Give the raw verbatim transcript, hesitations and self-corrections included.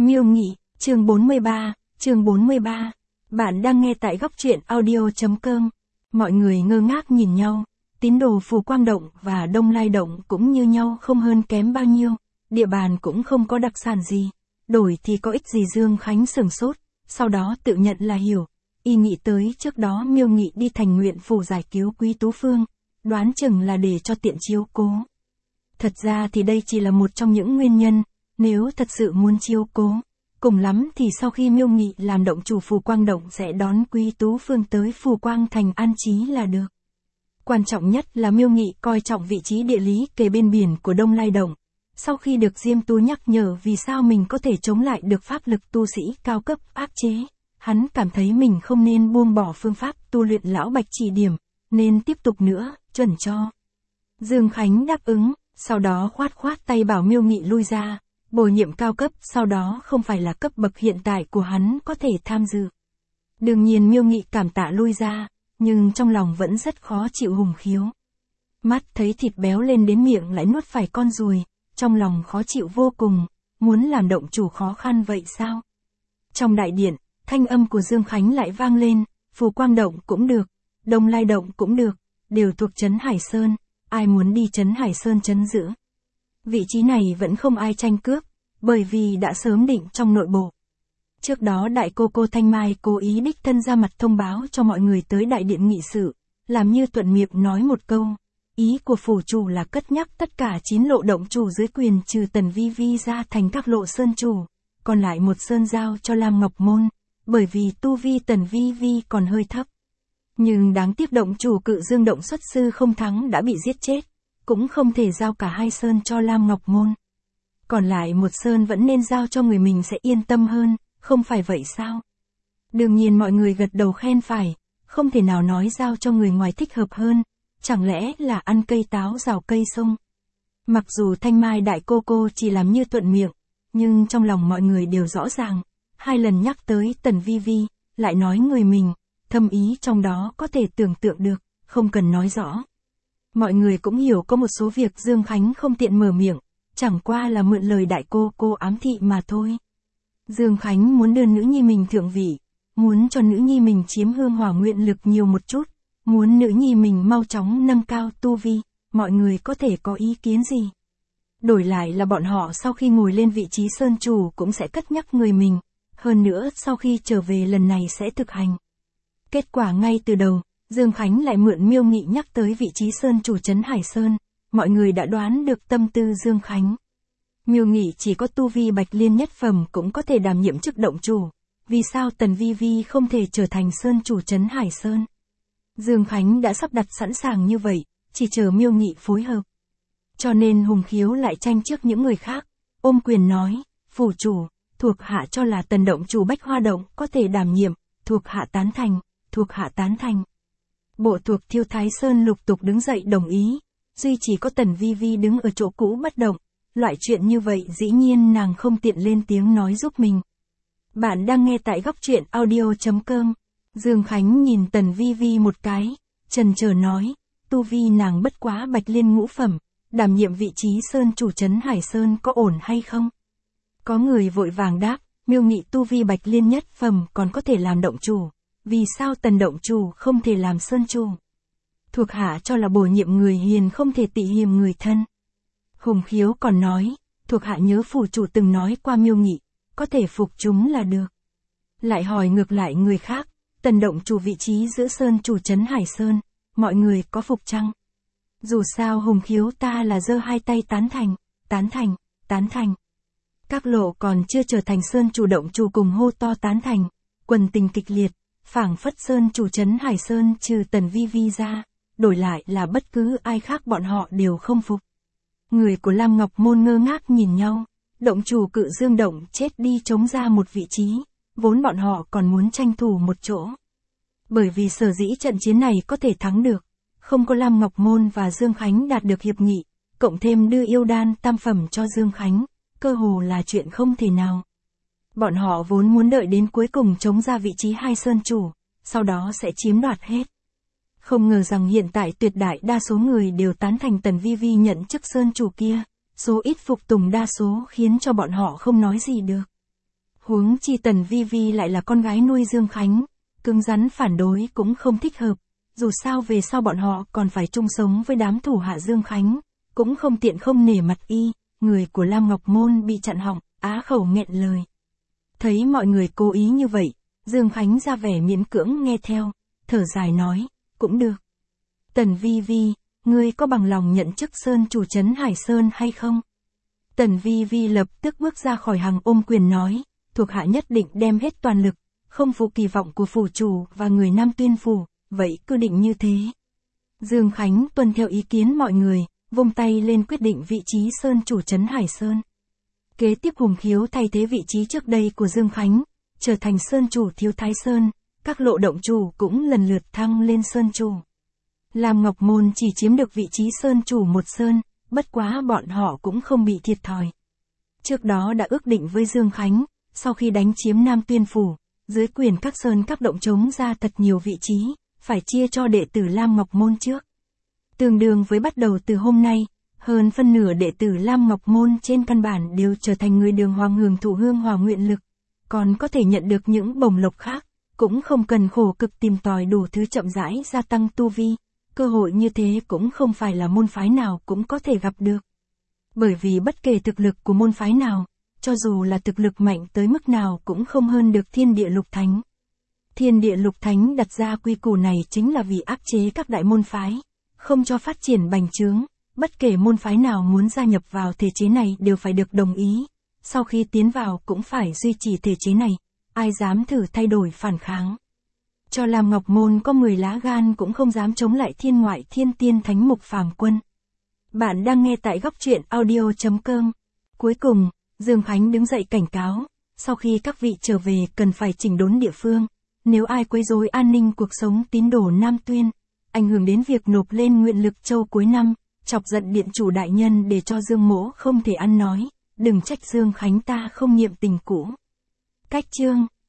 Miêu Nghị, chương bốn mươi ba, chương bốn mươi ba. Bạn đang nghe tại góc truyện audio.com. Mọi người ngơ ngác nhìn nhau, tín đồ Phù Quang Động và Đông Lai Động cũng như nhau không hơn kém bao nhiêu, địa bàn cũng không có đặc sản gì, đổi thì có ích gì. Dương Khánh sửng sốt, sau đó tự nhận là hiểu, y nghĩ tới trước đó Miêu Nghị đi thành nguyện phủ giải cứu Quý Tú Phương, đoán chừng là để cho tiện chiếu cố. Thật ra thì đây chỉ là một trong những nguyên nhân, nếu thật sự muốn chiếu cố, cùng lắm thì sau khi Miêu Nghị làm động chủ Phù Quang Động sẽ đón Quý Tú Phương tới Phù Quang Thành an trí là được. Quan trọng nhất là Miêu Nghị coi trọng vị trí địa lý kề bên biển của Đông Lai Động. Sau khi được Diêm Tú nhắc nhở vì sao mình có thể chống lại được pháp lực tu sĩ cao cấp áp chế, hắn cảm thấy mình không nên buông bỏ phương pháp tu luyện lão Bạch chỉ điểm, nên tiếp tục nữa, chuẩn cho. Dương Khánh đáp ứng, sau đó khoát khoát tay bảo Miêu Nghị lui ra, bổ nhiệm cao cấp sau đó không phải là cấp bậc hiện tại của hắn có thể tham dự. Đương nhiên Miêu Nghị cảm tạ lui ra, nhưng trong lòng vẫn rất khó chịu. Hùng Khiếu mắt thấy thịt béo lên đến miệng lại nuốt phải con ruồi, trong lòng khó chịu vô cùng, muốn làm động chủ khó khăn vậy sao? Trong đại điện, thanh âm của Dương Khánh lại vang lên, Phù Quang Động cũng được, Đông Lai Động cũng được, đều thuộc trấn Hải Sơn, ai muốn đi trấn Hải Sơn trấn giữ. Vị trí này vẫn không ai tranh cướp, bởi vì đã sớm định trong nội bộ. Trước đó đại cô cô Thanh Mai cố ý đích thân ra mặt thông báo cho mọi người tới đại điện nghị sự, làm như thuận miệng nói một câu. Ý của phủ chủ là cất nhắc tất cả chín lộ động chủ dưới quyền trừ Tần Vi Vi ra thành các lộ sơn chủ, còn lại một sơn giao cho Lam Ngọc Môn, bởi vì tu vi Tần Vi Vi còn hơi thấp. Nhưng đáng tiếc động chủ Cự Dương Động xuất sư không thắng đã bị giết chết, cũng không thể giao cả hai sơn cho Lam Ngọc Môn. Còn lại một sơn vẫn nên giao cho người mình sẽ yên tâm hơn, không phải vậy sao? Đương nhiên mọi người gật đầu khen phải, không thể nào nói giao cho người ngoài thích hợp hơn, chẳng lẽ là ăn cây táo rào cây sung. Mặc dù Thanh Mai đại cô cô chỉ làm như thuận miệng, nhưng trong lòng mọi người đều rõ ràng, hai lần nhắc tới Tần Vi Vi, lại nói người mình, thâm ý trong đó có thể tưởng tượng được, không cần nói rõ. Mọi người cũng hiểu có một số việc Dương Khánh không tiện mở miệng, chẳng qua là mượn lời đại cô cô ám thị mà thôi. Dương Khánh muốn đưa nữ nhi mình thượng vị, muốn cho nữ nhi mình chiếm hương hỏa nguyện lực nhiều một chút, muốn nữ nhi mình mau chóng nâng cao tu vi, mọi người có thể có ý kiến gì. Đổi lại là bọn họ sau khi ngồi lên vị trí sơn chủ cũng sẽ cất nhắc người mình, hơn nữa sau khi trở về lần này sẽ thực hành. Kết quả ngay từ đầu, Dương Khánh lại mượn Miêu Nghị nhắc tới vị trí sơn chủ trấn Hải Sơn, mọi người đã đoán được tâm tư Dương Khánh. Miêu Nghị chỉ có tu vi Bạch Liên nhất phẩm cũng có thể đảm nhiệm chức động chủ, vì sao Tần Vi Vi không thể trở thành sơn chủ trấn Hải Sơn? Dương Khánh đã sắp đặt sẵn sàng như vậy, chỉ chờ Miêu Nghị phối hợp. Cho nên Hùng Khiếu lại tranh trước những người khác, ôm quyền nói, phủ chủ, thuộc hạ cho là Tần động chủ Bách Hoa Động có thể đảm nhiệm, thuộc hạ tán thành, thuộc hạ tán thành. Bộ thuộc Thiêu Thái Sơn lục tục đứng dậy đồng ý, duy chỉ có Tần Vi Vi đứng ở chỗ cũ bất động, loại chuyện như vậy dĩ nhiên nàng không tiện lên tiếng nói giúp mình. Bạn đang nghe tại góc truyện audio.com. Dương Khánh nhìn Tần Vi Vi một cái, chần chờ nói, tu vi nàng bất quá Bạch Liên ngũ phẩm, đảm nhiệm vị trí sơn chủ trấn Hải Sơn có ổn hay không? Có người vội vàng đáp, Miêu Nghị tu vi Bạch Liên nhất phẩm còn có thể làm động chủ, vì sao Tần động chủ không thể làm sơn chủ? Thuộc hạ cho là bổ nhiệm người hiền không thể tị hiềm người thân. Hùng Khiếu còn nói, thuộc hạ nhớ phủ chủ từng nói qua Miêu Nghị, có thể phục chúng là được. Lại hỏi ngược lại người khác, Tần động chủ vị trí giữa sơn chủ trấn Hải Sơn, mọi người có phục chăng? Dù sao Hùng Khiếu ta là giơ hai tay tán thành, tán thành, tán thành. Các lộ còn chưa trở thành sơn chủ động chủ cùng hô to tán thành, quần tình kịch liệt, phảng phất sơn chủ trấn Hải Sơn trừ Tần Vi Vi ra, đổi lại là bất cứ ai khác bọn họ đều không phục. Người của Lam Ngọc Môn ngơ ngác nhìn nhau, động chủ Cự Dương Động chết đi chống ra một vị trí, vốn bọn họ còn muốn tranh thủ một chỗ. Bởi vì sở dĩ trận chiến này có thể thắng được, không có Lam Ngọc Môn và Dương Khánh đạt được hiệp nghị, cộng thêm đưa yêu đan tam phẩm cho Dương Khánh, cơ hồ là chuyện không thể nào. Bọn họ vốn muốn đợi đến cuối cùng chống ra vị trí hai sơn chủ, sau đó sẽ chiếm đoạt hết. Không ngờ rằng hiện tại tuyệt đại đa số người đều tán thành Tần Vi Vi nhận chức sơn chủ kia, số ít phục tùng đa số khiến cho bọn họ không nói gì được. Huống chi Tần Vi Vi lại là con gái nuôi Dương Khánh, cứng rắn phản đối cũng không thích hợp, dù sao về sau bọn họ còn phải chung sống với đám thủ hạ Dương Khánh, cũng không tiện không nể mặt y, người của Lam Ngọc Môn bị chặn họng, á khẩu nghẹn lời. Thấy mọi người cố ý như vậy, Dương Khánh ra vẻ miễn cưỡng nghe theo, thở dài nói, cũng được. Tần Vi Vi, ngươi có bằng lòng nhận chức Sơn chủ trấn Hải Sơn hay không? Tần Vi Vi lập tức bước ra khỏi hàng ôm quyền nói, thuộc hạ nhất định đem hết toàn lực, không phụ kỳ vọng của phủ chủ và người Nam Tuyên phủ, vậy cứ định như thế. Dương Khánh tuân theo ý kiến mọi người, vung tay lên quyết định vị trí Sơn chủ trấn Hải Sơn. Kế tiếp Hùng Khiếu thay thế vị trí trước đây của Dương Khánh, trở thành Sơn chủ Thiếu Thái Sơn, các lộ động chủ cũng lần lượt thăng lên Sơn chủ. Lam Ngọc Môn chỉ chiếm được vị trí Sơn chủ một Sơn, bất quá bọn họ cũng không bị thiệt thòi. Trước đó đã ước định với Dương Khánh, sau khi đánh chiếm Nam Tuyên phủ, dưới quyền các Sơn các động trống ra thật nhiều vị trí, phải chia cho đệ tử Lam Ngọc Môn trước. Tương đương với bắt đầu từ hôm nay, hơn phân nửa đệ tử Lam Ngọc Môn trên căn bản đều trở thành người đường hoàng hưởng thụ hương hòa nguyện lực, còn có thể nhận được những bổng lộc khác, cũng không cần khổ cực tìm tòi đủ thứ chậm rãi gia tăng tu vi, cơ hội như thế cũng không phải là môn phái nào cũng có thể gặp được. Bởi vì bất kể thực lực của môn phái nào, cho dù là thực lực mạnh tới mức nào cũng không hơn được Thiên Địa Lục Thánh. Thiên Địa Lục Thánh đặt ra quy củ này chính là vì áp chế các đại môn phái, không cho phát triển bành trướng, bất kể môn phái nào muốn gia nhập vào thể chế này đều phải được đồng ý, sau khi tiến vào cũng phải duy trì thể chế này, ai dám thử thay đổi phản kháng. Cho Lam Ngọc Môn có mười lá gan cũng không dám chống lại thiên ngoại thiên tiên thánh mục phàm quân. Bạn đang nghe tại góc truyện audio chấm com. Cuối cùng, Dương Khánh đứng dậy cảnh cáo, sau khi các vị trở về cần phải chỉnh đốn địa phương, nếu ai quấy rối an ninh cuộc sống tín đồ Nam Tuyên, ảnh hưởng đến việc nộp lên nguyện lực châu cuối năm, chọc giận điện chủ đại nhân để cho Dương Mỗ không thể ăn nói, đừng trách Dương Khánh ta không niệm tình cũ. Cách chương